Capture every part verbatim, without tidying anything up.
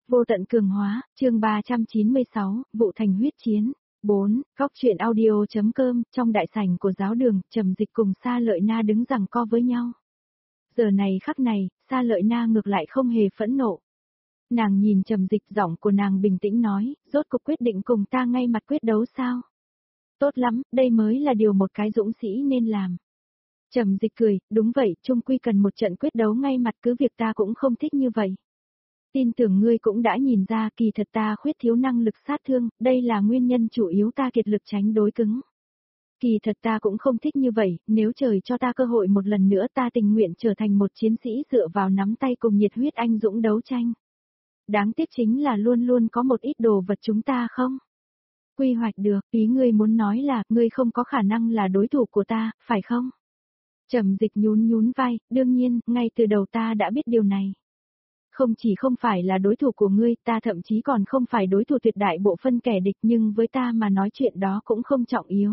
Vô tận cường hóa, chương ba trăm chín mươi sáu, vụ thành huyết chiến. bốn. Góc truyện audio.com, trong đại sảnh của giáo đường, Trầm Dịch cùng Sa Lợi Na đứng giằng co với nhau. Giờ này khắc này, Sa Lợi Na ngược lại không hề phẫn nộ. Nàng nhìn Trầm Dịch, giọng của nàng bình tĩnh nói, rốt cuộc quyết định cùng ta ngay mặt quyết đấu sao? Tốt lắm, đây mới là điều một cái dũng sĩ nên làm. Trầm Dịch cười, đúng vậy, chung quy cần một trận quyết đấu ngay mặt, cứ việc ta cũng không thích như vậy. Tin tưởng ngươi cũng đã nhìn ra, kỳ thật ta khuyết thiếu năng lực sát thương, đây là nguyên nhân chủ yếu ta kiệt lực tránh đối cứng. Kỳ thật ta cũng không thích như vậy, nếu trời cho ta cơ hội một lần nữa ta tình nguyện trở thành một chiến sĩ dựa vào nắm tay cùng nhiệt huyết anh dũng đấu tranh. Đáng tiếc chính là luôn luôn có một ít đồ vật chúng ta không quy hoạch được, ý ngươi muốn nói là, ngươi không có khả năng là đối thủ của ta, phải không? Trầm Dịch nhún nhún vai, đương nhiên, ngay từ đầu ta đã biết điều này. Không chỉ không phải là đối thủ của ngươi, ta thậm chí còn không phải đối thủ tuyệt đại bộ phân kẻ địch, nhưng với ta mà nói chuyện đó cũng không trọng yếu.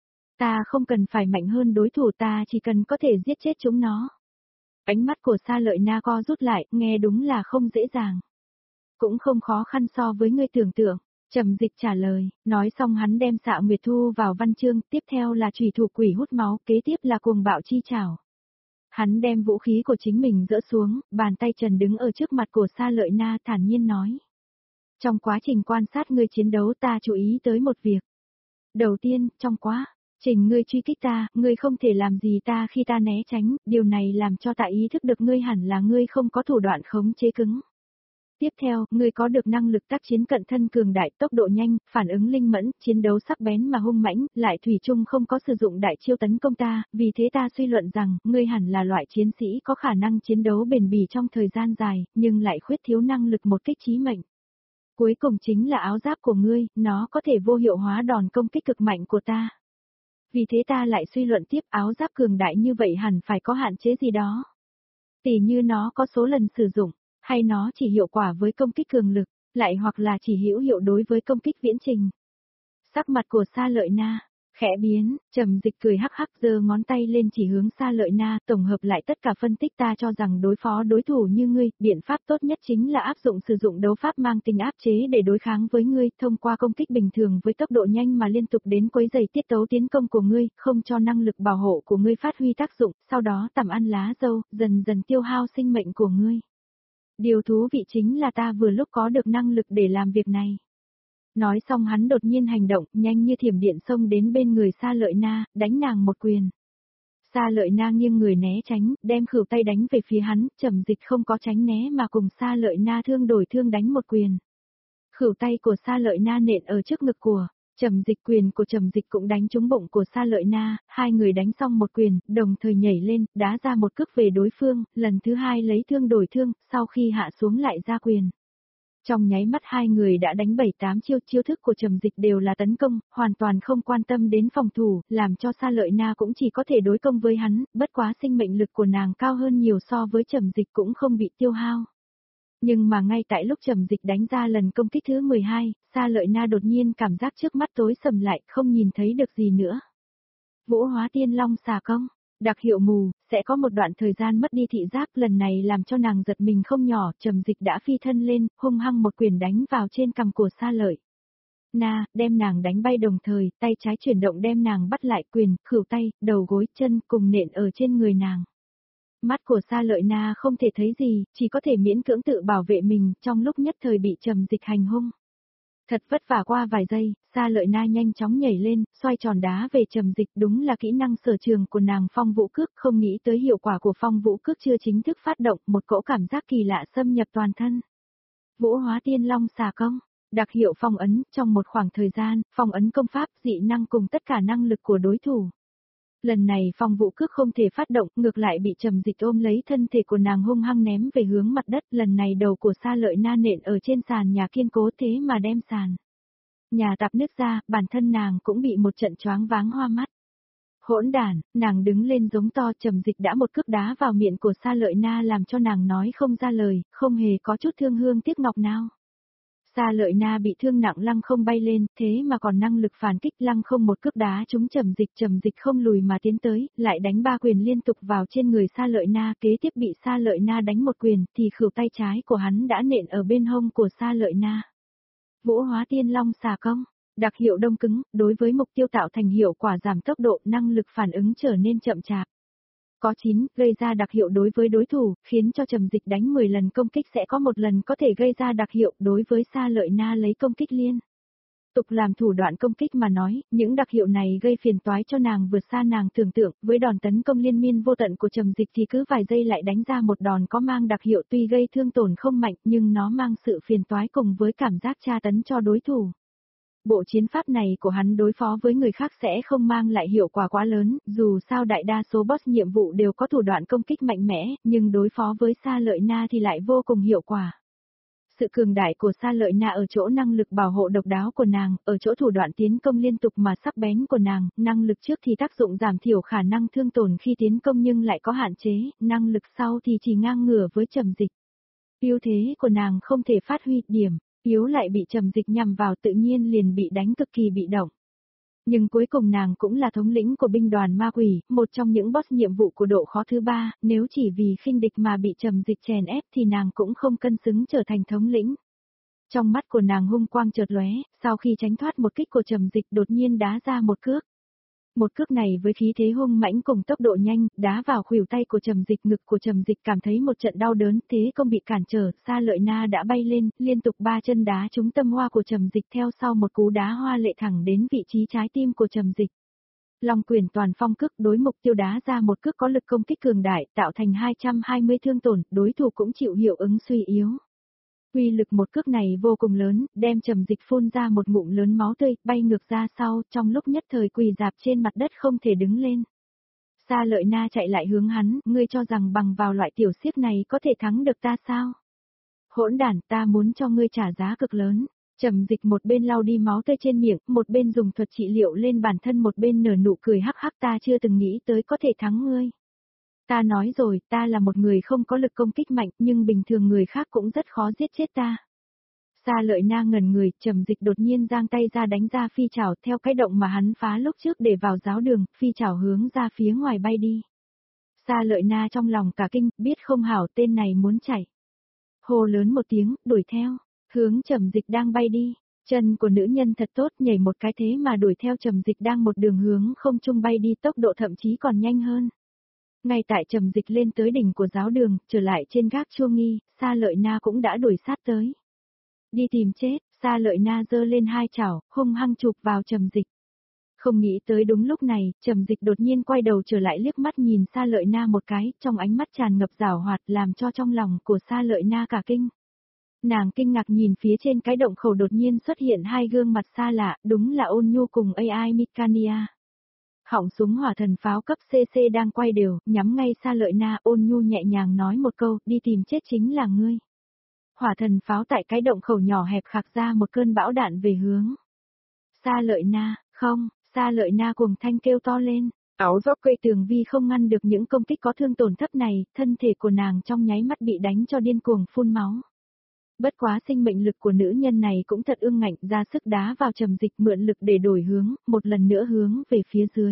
Ta không cần phải mạnh hơn đối thủ, ta chỉ cần có thể giết chết chúng nó. Ánh mắt của Sa Lợi Na co rút lại, nghe đúng là không dễ dàng. Cũng không khó khăn so với ngươi tưởng tượng. Trầm Dịch trả lời, nói xong hắn đem Xạ Nguyệt thu vào văn chương, tiếp theo là chủy thủ quỷ hút máu, kế tiếp là cuồng bạo chi trảo. Hắn đem vũ khí của chính mình dỡ xuống, bàn tay trần đứng ở trước mặt của Sa Lợi Na thản nhiên nói. Trong quá trình quan sát ngươi chiến đấu ta chú ý tới một việc. Đầu tiên, trong quá trình ngươi truy kích ta, ngươi không thể làm gì ta khi ta né tránh, điều này làm cho ta ý thức được ngươi hẳn là ngươi không có thủ đoạn khống chế cứng. Tiếp theo, ngươi có được năng lực tác chiến cận thân cường đại, tốc độ nhanh, phản ứng linh mẫn, chiến đấu sắc bén mà hung mãnh, lại thủy chung không có sử dụng đại chiêu tấn công ta, vì thế ta suy luận rằng, ngươi hẳn là loại chiến sĩ có khả năng chiến đấu bền bỉ trong thời gian dài, nhưng lại khuyết thiếu năng lực một kích chí mệnh. Cuối cùng chính là áo giáp của ngươi, nó có thể vô hiệu hóa đòn công kích cực mạnh của ta. Vì thế ta lại suy luận tiếp, áo giáp cường đại như vậy hẳn phải có hạn chế gì đó. Tỉ như nó có số lần sử dụng. Hay nó chỉ hiệu quả với công kích cường lực, lại hoặc là chỉ hữu hiệu đối với công kích viễn trình. Sắc mặt của Sa Lợi Na khẽ biến, Trầm Dịch cười hắc hắc giơ ngón tay lên chỉ hướng Sa Lợi Na, tổng hợp lại tất cả phân tích ta cho rằng đối phó đối thủ như ngươi, biện pháp tốt nhất chính là áp dụng sử dụng đấu pháp mang tính áp chế để đối kháng với ngươi, thông qua công kích bình thường với tốc độ nhanh mà liên tục đến quấy rầy tiết tấu tiến công của ngươi, không cho năng lực bảo hộ của ngươi phát huy tác dụng, sau đó tẩm ăn lá dâu, dần dần tiêu hao sinh mệnh của ngươi. Điều thú vị chính là ta vừa lúc có được năng lực để làm việc này. Nói xong hắn đột nhiên hành động, nhanh như thiểm điện xông đến bên người Sa Lợi Na, đánh nàng một quyền. Sa Lợi Na nghiêng người né tránh, đem khửu tay đánh về phía hắn, Trầm Dịch không có tránh né mà cùng Sa Lợi Na thương đổi thương đánh một quyền. Khửu tay của Sa Lợi Na nện ở trước ngực của Trầm Dịch, quyền của Trầm Dịch cũng đánh trúng bụng của Sa Lợi Na, hai người đánh xong một quyền, đồng thời nhảy lên, đá ra một cước về đối phương, lần thứ hai lấy thương đổi thương, sau khi hạ xuống lại ra quyền. Trong nháy mắt hai người đã đánh bảy tám chiêu, chiêu thức của Trầm Dịch đều là tấn công, hoàn toàn không quan tâm đến phòng thủ, làm cho Sa Lợi Na cũng chỉ có thể đối công với hắn, bất quá sinh mệnh lực của nàng cao hơn nhiều so với Trầm Dịch cũng không bị tiêu hao. Nhưng mà ngay tại lúc Trầm Dịch đánh ra lần công kích thứ mười hai, Sa Lợi Na đột nhiên cảm giác trước mắt tối sầm lại, không nhìn thấy được gì nữa. Vũ Hóa Tiên Long xà công, đặc hiệu mù, sẽ có một đoạn thời gian mất đi thị giác, lần này làm cho nàng giật mình không nhỏ, Trầm Dịch đã phi thân lên, hung hăng một quyền đánh vào trên cằm của Sa Lợi Na, đem nàng đánh bay đồng thời, tay trái chuyển động đem nàng bắt lại, quyền, khuỷu tay, đầu gối, chân cùng nện ở trên người nàng. Mắt của Sa Lợi Na không thể thấy gì, chỉ có thể miễn cưỡng tự bảo vệ mình, trong lúc nhất thời bị Trầm Dịch hành hung. Thật vất vả qua vài giây, Sa Lợi Na nhanh chóng nhảy lên, xoay tròn đá về Trầm Dịch, đúng là kỹ năng sở trường của nàng phong vũ cước, không nghĩ tới hiệu quả của phong vũ cước chưa chính thức phát động, một cỗ cảm giác kỳ lạ xâm nhập toàn thân. Vũ Hóa Tiên Long xà công, đặc hiệu phong ấn, trong một khoảng thời gian, phong ấn công pháp, dị năng cùng tất cả năng lực của đối thủ. Lần này phong vũ cước không thể phát động, ngược lại bị Trầm Dịch ôm lấy thân thể của nàng hung hăng ném về hướng mặt đất, lần này đầu của Sa Lợi Na nện ở trên sàn nhà kiên cố thế mà đem sàn nhà tạp nứt ra, bản thân nàng cũng bị một trận choáng váng hoa mắt. Hỗn đản, nàng đứng lên giống to, Trầm Dịch đã một cước đá vào miệng của Sa Lợi Na làm cho nàng nói không ra lời, không hề có chút thương hương tiếc ngọc nào. Sa Lợi Na bị thương nặng lăng không bay lên, thế mà còn năng lực phản kích, lăng không một cước đá trúng Trầm Dịch, Trầm Dịch không lùi mà tiến tới, lại đánh ba quyền liên tục vào trên người Sa Lợi Na, kế tiếp bị Sa Lợi Na đánh một quyền, thì khuỷu tay trái của hắn đã nện ở bên hông của Sa Lợi Na. Vũ Hóa Tiên Long xà công, đặc hiệu đông cứng, đối với mục tiêu tạo thành hiệu quả giảm tốc độ, năng lực phản ứng trở nên chậm chạp. Có chín, gây ra đặc hiệu đối với đối thủ, khiến cho Trầm Dịch đánh mười lần công kích sẽ có một lần có thể gây ra đặc hiệu đối với Sa Lợi Na lấy công kích liên tục làm thủ đoạn công kích mà nói, những đặc hiệu này gây phiền toái cho nàng vượt xa nàng tưởng tượng, với đòn tấn công liên miên vô tận của Trầm Dịch thì cứ vài giây lại đánh ra một đòn có mang đặc hiệu tuy gây thương tổn không mạnh nhưng nó mang sự phiền toái cùng với cảm giác tra tấn cho đối thủ. Bộ chiến pháp này của hắn đối phó với người khác sẽ không mang lại hiệu quả quá lớn, dù sao đại đa số boss nhiệm vụ đều có thủ đoạn công kích mạnh mẽ, nhưng đối phó với Sa Lợi Na thì lại vô cùng hiệu quả. Sự cường đại của Sa Lợi Na ở chỗ năng lực bảo hộ độc đáo của nàng, ở chỗ thủ đoạn tiến công liên tục mà sắc bén của nàng, năng lực trước thì tác dụng giảm thiểu khả năng thương tổn khi tiến công nhưng lại có hạn chế, năng lực sau thì chỉ ngang ngửa với Trầm Dịch. Ưu thế của nàng không thể phát huy, điểm yếu lại bị Trầm Dịch nhằm vào tự nhiên liền bị đánh cực kỳ bị động. Nhưng cuối cùng nàng cũng là thống lĩnh của binh đoàn ma quỷ, một trong những boss nhiệm vụ của độ khó thứ ba, nếu chỉ vì khinh địch mà bị Trầm Dịch chèn ép thì nàng cũng không cân xứng trở thành thống lĩnh. Trong mắt của nàng hung quang chợt lóe, sau khi tránh thoát một kích của Trầm Dịch đột nhiên đá ra một cước. Một cước này với khí thế hung mãnh cùng tốc độ nhanh, đá vào khuỷu tay của Trầm Dịch, ngực của Trầm Dịch cảm thấy một trận đau đớn, thế công bị cản trở, Sa Lợi Na đã bay lên, liên tục ba chân đá trúng tâm hoa của Trầm Dịch, theo sau một cú đá hoa lệ thẳng đến vị trí trái tim của Trầm Dịch. Long quyền toàn phong cước, đối mục tiêu đá ra một cước có lực công kích cường đại, tạo thành hai trăm hai mươi thương tổn, đối thủ cũng chịu hiệu ứng suy yếu. Uy lực một cước này vô cùng lớn, đem Trầm Dịch phun ra một ngụm lớn máu tươi, bay ngược ra sau, trong lúc nhất thời quỳ rạp trên mặt đất không thể đứng lên. Sa Lợi Na chạy lại hướng hắn, ngươi cho rằng bằng vào loại tiểu xiếc này có thể thắng được ta sao? Hỗn đản, ta muốn cho ngươi trả giá cực lớn. Trầm Dịch một bên lau đi máu tươi trên miệng, một bên dùng thuật trị liệu lên bản thân, một bên nở nụ cười hắc hắc, ta chưa từng nghĩ tới có thể thắng ngươi. Ta nói rồi, ta là một người không có lực công kích mạnh, nhưng bình thường người khác cũng rất khó giết chết ta. Sa Lợi Na ngẩn người, Trầm Dịch đột nhiên giang tay ra đánh ra phi chảo, theo cái động mà hắn phá lúc trước để vào giáo đường, phi chảo hướng ra phía ngoài bay đi. Sa Lợi Na trong lòng cả kinh, biết không hảo, tên này muốn chạy. Hô lớn một tiếng, đuổi theo, hướng Trầm Dịch đang bay đi. Chân của nữ nhân thật tốt, nhảy một cái thế mà đuổi theo Trầm Dịch đang một đường hướng không trung bay đi, tốc độ thậm chí còn nhanh hơn. Ngay tại Trầm Dịch lên tới đỉnh của giáo đường, trở lại trên gác Chua Nghi, Sa Lợi Na cũng đã đuổi sát tới. Đi tìm chết, Sa Lợi Na giơ lên hai chảo, hung hăng chụp vào Trầm Dịch. Không nghĩ tới đúng lúc này, Trầm Dịch đột nhiên quay đầu trở lại liếc mắt nhìn Sa Lợi Na một cái, trong ánh mắt tràn ngập giảo hoạt làm cho trong lòng của Sa Lợi Na cả kinh. Nàng kinh ngạc nhìn phía trên cái động khẩu đột nhiên xuất hiện hai gương mặt xa lạ, đúng là Ôn Nhu cùng a i Mikania. Họng súng hỏa thần pháo cấp xê xê đang quay đều, nhắm ngay Sa Lợi Na, Ôn Nhu nhẹ nhàng nói một câu, đi tìm chết chính là ngươi. Hỏa thần pháo tại cái động khẩu nhỏ hẹp khạc ra một cơn bão đạn về hướng Sa Lợi Na, không, Sa Lợi Na cuồng thanh kêu to lên, áo gió cây tường vi không ngăn được những công kích có thương tổn thấp này, thân thể của nàng trong nháy mắt bị đánh cho điên cuồng phun máu. Bất quá sinh mệnh lực của nữ nhân này cũng thật ương ngạnh, ra sức đá vào Trầm Dịch, mượn lực để đổi hướng, một lần nữa hướng về phía dưới.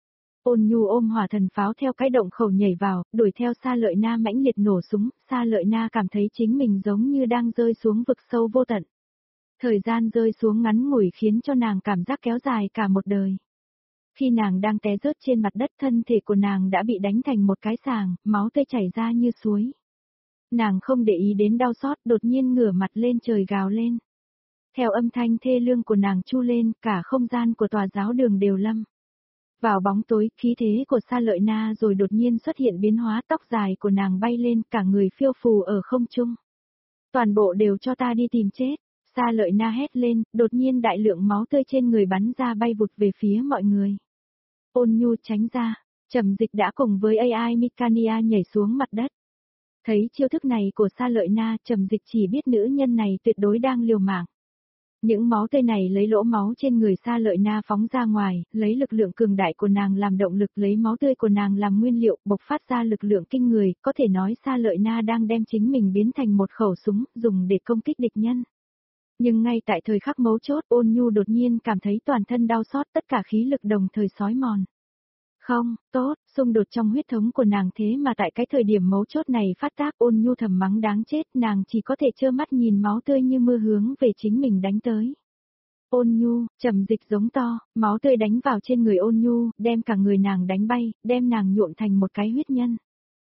Ôn Nhu ôm hỏa thần pháo theo cái động khẩu nhảy vào, đuổi theo Sa Lợi Na mãnh liệt nổ súng, Sa Lợi Na cảm thấy chính mình giống như đang rơi xuống vực sâu vô tận. Thời gian rơi xuống ngắn ngủi khiến cho nàng cảm giác kéo dài cả một đời. Khi nàng đang té rớt trên mặt đất, thân thể của nàng đã bị đánh thành một cái sàng, máu tươi chảy ra như suối. Nàng không để ý đến đau xót, đột nhiên ngửa mặt lên trời gào lên. Theo âm thanh thê lương của nàng chu lên, cả không gian của tòa giáo đường đều lâm vào bóng tối, khí thế của Sa Lợi Na rồi đột nhiên xuất hiện biến hóa, tóc dài của nàng bay lên, cả người phiêu phù ở không trung. Toàn bộ đều cho ta đi tìm chết. Sa Lợi Na hét lên, đột nhiên đại lượng máu tươi trên người bắn ra bay vụt về phía mọi người. Ôn Nhu tránh ra, Trầm Dịch đã cùng với a i Mikania nhảy xuống mặt đất. Thấy chiêu thức này của Sa Lợi Na, Trầm Dịch chỉ biết nữ nhân này tuyệt đối đang liều mạng. Những máu tươi này lấy lỗ máu trên người Sa Lợi Na phóng ra ngoài, lấy lực lượng cường đại của nàng làm động lực, lấy máu tươi của nàng làm nguyên liệu, bộc phát ra lực lượng kinh người, có thể nói Sa Lợi Na đang đem chính mình biến thành một khẩu súng, dùng để công kích địch nhân. Nhưng ngay tại thời khắc mấu chốt, Ôn Nhu đột nhiên cảm thấy toàn thân đau xót, tất cả khí lực đồng thời xói mòn. Không, tốt, xung đột trong huyết thống của nàng thế mà tại cái thời điểm mấu chốt này phát tác. Ôn Nhu thầm mắng đáng chết, nàng chỉ có thể trơ mắt nhìn máu tươi như mưa hướng về chính mình đánh tới. Ôn Nhu, Trầm Dịch giống to, máu tươi đánh vào trên người Ôn Nhu, đem cả người nàng đánh bay, đem nàng nhuộm thành một cái huyết nhân.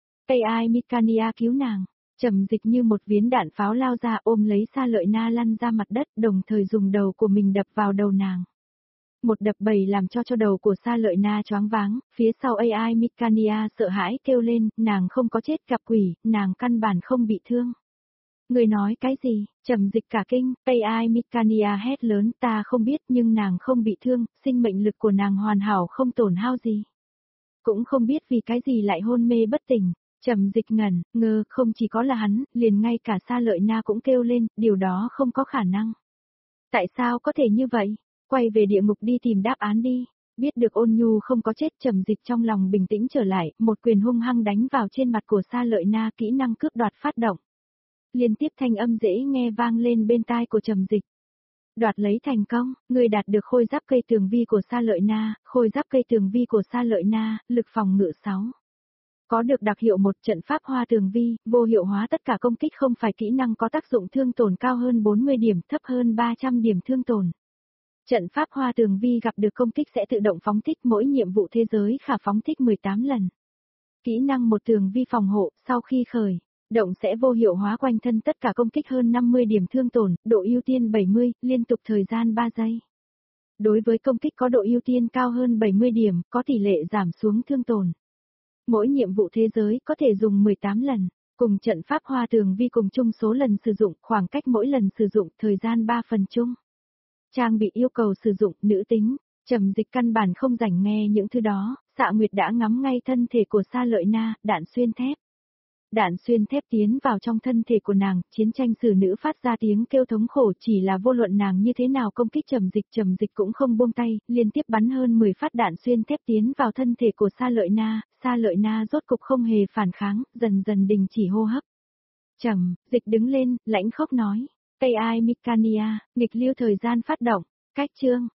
a i Mikania cứu nàng. Trầm Dịch như một viên đạn pháo lao ra, ôm lấy Sa Lợi Na lăn ra mặt đất, đồng thời dùng đầu của mình đập vào đầu nàng. Một đập bầy làm cho cho đầu của Sa Lợi Na choáng váng, phía sau a i Mikania sợ hãi kêu lên, nàng không có chết gặp quỷ, nàng căn bản không bị thương. Người nói cái gì? Trầm Dịch cả kinh, a i Mikania hét lớn, ta không biết nhưng nàng không bị thương, sinh mệnh lực của nàng hoàn hảo không tổn hao gì. Cũng không biết vì cái gì lại hôn mê bất tỉnh. Trầm Dịch ngẩn, ngơ, không chỉ có là hắn, liền ngay cả Sa Lợi Na cũng kêu lên, điều đó không có khả năng. Tại sao có thể như vậy? Quay về địa ngục đi tìm đáp án đi. Biết được Ôn Nhu không có chết, Trầm Dịch trong lòng bình tĩnh trở lại, một quyền hung hăng đánh vào trên mặt của Sa Lợi Na, kỹ năng cướp đoạt phát động. Liên tiếp thanh âm dễ nghe vang lên bên tai của Trầm Dịch. Đoạt lấy thành công, người đạt được khôi giáp cây tường vi của Sa Lợi Na, khôi giáp cây tường vi của Sa Lợi Na, lực phòng ngự sáu. Có được đặc hiệu một trận pháp hoa tường vi, vô hiệu hóa tất cả công kích không phải kỹ năng có tác dụng thương tổn cao hơn bốn mươi điểm, thấp hơn ba trăm điểm thương tổn. Trận pháp hoa tường vi gặp được công kích sẽ tự động phóng thích, mỗi nhiệm vụ thế giới khả phóng thích mười tám lần. Kỹ năng một tường vi phòng hộ, sau khi khởi động sẽ vô hiệu hóa quanh thân tất cả công kích hơn năm mươi điểm thương tổn, độ ưu tiên bảy mươi, liên tục thời gian ba giây. Đối với công kích có độ ưu tiên cao hơn bảy mươi điểm, có tỷ lệ giảm xuống thương tổn. Mỗi nhiệm vụ thế giới có thể dùng mười tám lần, cùng trận pháp hoa tường vi cùng chung số lần sử dụng, khoảng cách mỗi lần sử dụng, thời gian ba phần chung. Trang bị yêu cầu sử dụng, nữ tính, Trầm Dịch căn bản không rảnh nghe những thứ đó, Dạ Nguyệt đã ngắm ngay thân thể của Sa Lợi Na, đạn xuyên thép. Đạn xuyên thép tiến vào trong thân thể của nàng, chiến tranh sử nữ phát ra tiếng kêu thống khổ, chỉ là vô luận nàng như thế nào công kích Trầm Dịch, Trầm Dịch cũng không buông tay, liên tiếp bắn hơn mười phát đạn xuyên thép tiến vào thân thể của Sa Lợi Na, Sa Lợi Na rốt cục không hề phản kháng, dần dần đình chỉ hô hấp. Trầm Dịch đứng lên, lãnh khốc nói, a i Mikania, nghịch lưu thời gian phát động, cách chương